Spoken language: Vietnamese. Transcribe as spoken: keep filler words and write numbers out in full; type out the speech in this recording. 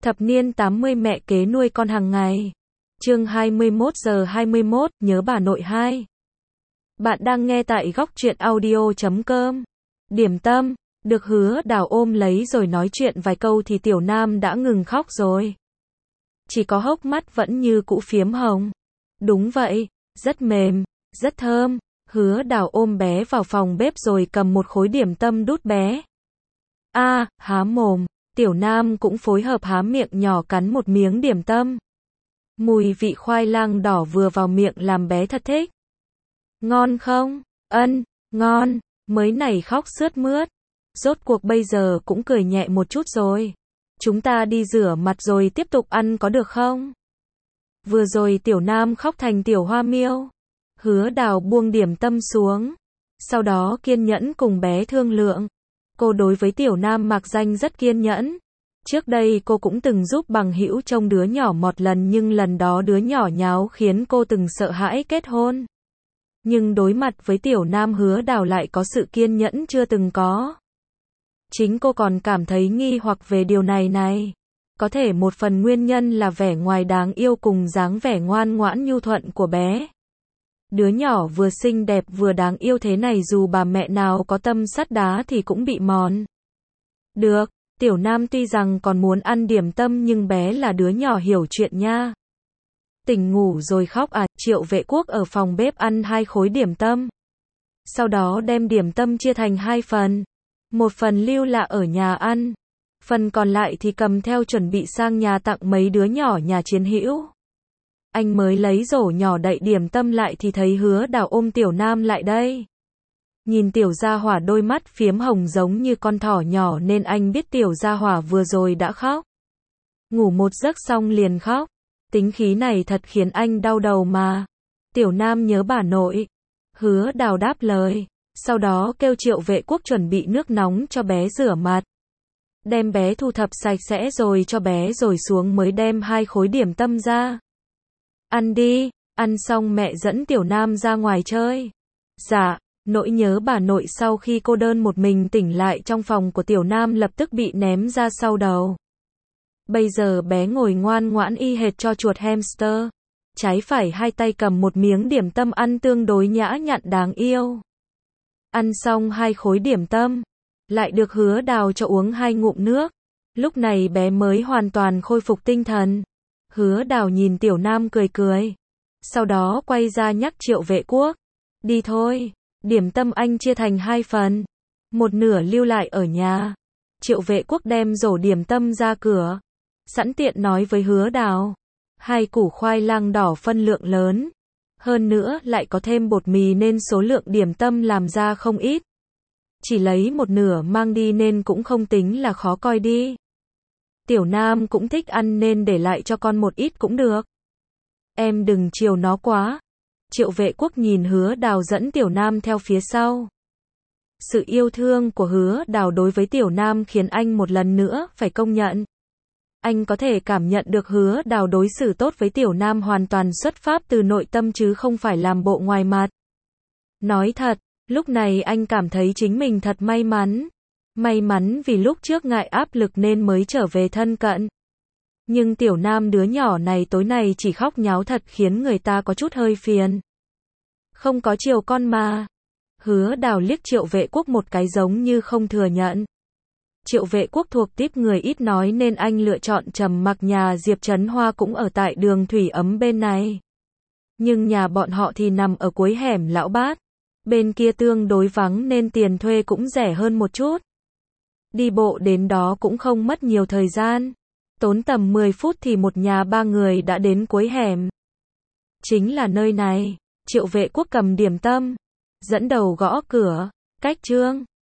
Thập niên tám mươi mẹ kế nuôi con hàng ngày. Chương hai mươi mốt giờ hai mươi mốt, nhớ bà nội hai. Bạn đang nghe tại góc truyện audio chấm com. Điểm tâm, được Hứa Đào ôm lấy rồi nói chuyện vài câu thì Tiểu Nam đã ngừng khóc rồi. Chỉ có hốc mắt vẫn như cũ phiếm hồng. Đúng vậy, rất mềm, rất thơm. Hứa Đào ôm bé vào phòng bếp rồi cầm một khối điểm tâm đút bé. A, à, há mồm. Tiểu Nam cũng phối hợp há miệng nhỏ cắn một miếng điểm tâm. Mùi vị khoai lang đỏ vừa vào miệng làm bé thật thích. Ngon không? Ân, ngon. Mới này khóc sướt mướt. Rốt cuộc bây giờ cũng cười nhẹ một chút rồi. Chúng ta đi rửa mặt rồi tiếp tục ăn có được không? Vừa rồi Tiểu Nam khóc thành tiểu hoa miêu. Hứa Đào buông điểm tâm xuống. Sau đó kiên nhẫn cùng bé thương lượng. Cô đối với Tiểu Nam mặc danh rất kiên nhẫn. Trước đây cô cũng từng giúp bằng hữu trông đứa nhỏ một lần nhưng lần đó đứa nhỏ nháo khiến cô từng sợ hãi kết hôn. Nhưng đối mặt với Tiểu Nam Hứa Đào lại có sự kiên nhẫn chưa từng có. Chính cô còn cảm thấy nghi hoặc về điều này này. Có thể một phần nguyên nhân là vẻ ngoài đáng yêu cùng dáng vẻ ngoan ngoãn nhu thuận của bé. Đứa nhỏ vừa xinh đẹp vừa đáng yêu thế này dù bà mẹ nào có tâm sắt đá thì cũng bị mòn. Được, Tiểu Nam tuy rằng còn muốn ăn điểm tâm nhưng bé là đứa nhỏ hiểu chuyện nha. Tỉnh ngủ rồi khóc à, Triệu Vệ Quốc ở phòng bếp ăn hai khối điểm tâm. Sau đó đem điểm tâm chia thành hai phần. Một phần lưu lại ở nhà ăn. Phần còn lại thì cầm theo chuẩn bị sang nhà tặng mấy đứa nhỏ nhà chiến hữu. Anh mới lấy rổ nhỏ đậy điểm tâm lại thì thấy Hứa Đào ôm Tiểu Nam lại đây. Nhìn Tiểu Gia Hỏa đôi mắt phiếm hồng giống như con thỏ nhỏ nên anh biết Tiểu Gia Hỏa vừa rồi đã khóc. Ngủ một giấc xong liền khóc. Tính khí này thật khiến anh đau đầu mà. Tiểu Nam nhớ bà nội. Hứa Đào đáp lời. Sau đó kêu Triệu Vệ Quốc chuẩn bị nước nóng cho bé rửa mặt. Đem bé thu thập sạch sẽ rồi cho bé rồi xuống mới đem hai khối điểm tâm ra. Ăn đi, ăn xong mẹ dẫn Tiểu Nam ra ngoài chơi. Dạ, nỗi nhớ bà nội sau khi cô đơn một mình tỉnh lại trong phòng của Tiểu Nam lập tức bị ném ra sau đầu. Bây giờ bé ngồi ngoan ngoãn y hệt cho chuột hamster. Trái phải hai tay cầm một miếng điểm tâm ăn tương đối nhã nhặn đáng yêu. Ăn xong hai khối điểm tâm, lại được Hứa Đào cho uống hai ngụm nước. Lúc này bé mới hoàn toàn khôi phục tinh thần. Hứa Đào nhìn Tiểu Nam cười cười. Sau đó quay ra nhắc Triệu Vệ Quốc. Đi thôi, điểm tâm anh chia thành hai phần. Một nửa lưu lại ở nhà. Triệu Vệ Quốc đem rổ điểm tâm ra cửa. Sẵn tiện nói với Hứa Đào. Hai củ khoai lang đỏ phân lượng lớn. Hơn nữa lại có thêm bột mì nên số lượng điểm tâm làm ra không ít. Chỉ lấy một nửa mang đi nên cũng không tính là khó coi đi. Tiểu Nam cũng thích ăn nên để lại cho con một ít cũng được. Em đừng chiều nó quá. Triệu Vệ Quốc nhìn Hứa Đào dẫn Tiểu Nam theo phía sau. Sự yêu thương của Hứa Đào đối với Tiểu Nam khiến anh một lần nữa phải công nhận. Anh có thể cảm nhận được Hứa Đào đối xử tốt với Tiểu Nam hoàn toàn xuất phát từ nội tâm chứ không phải làm bộ ngoài mặt. Nói thật, lúc này anh cảm thấy chính mình thật may mắn. May mắn vì lúc trước ngại áp lực nên mới trở về thân cận. Nhưng Tiểu Nam đứa nhỏ này tối nay chỉ khóc nháo thật khiến người ta có chút hơi phiền. Không có chiều con mà. Hứa Đào liếc Triệu Vệ Quốc một cái giống như không thừa nhận. Triệu Vệ Quốc thuộc típ người ít nói nên anh lựa chọn trầm mặc, nhà Diệp Trấn Hoa cũng ở tại đường Thủy Ấm bên này. Nhưng nhà bọn họ thì nằm ở cuối hẻm Lão Bát. Bên kia tương đối vắng nên tiền thuê cũng rẻ hơn một chút. Đi bộ đến đó cũng không mất nhiều thời gian. Tốn tầm mười phút thì một nhà ba người đã đến cuối hẻm. Chính là nơi này. Triệu Vệ Quốc cầm điểm tâm. Dẫn đầu gõ cửa. Cách Trương.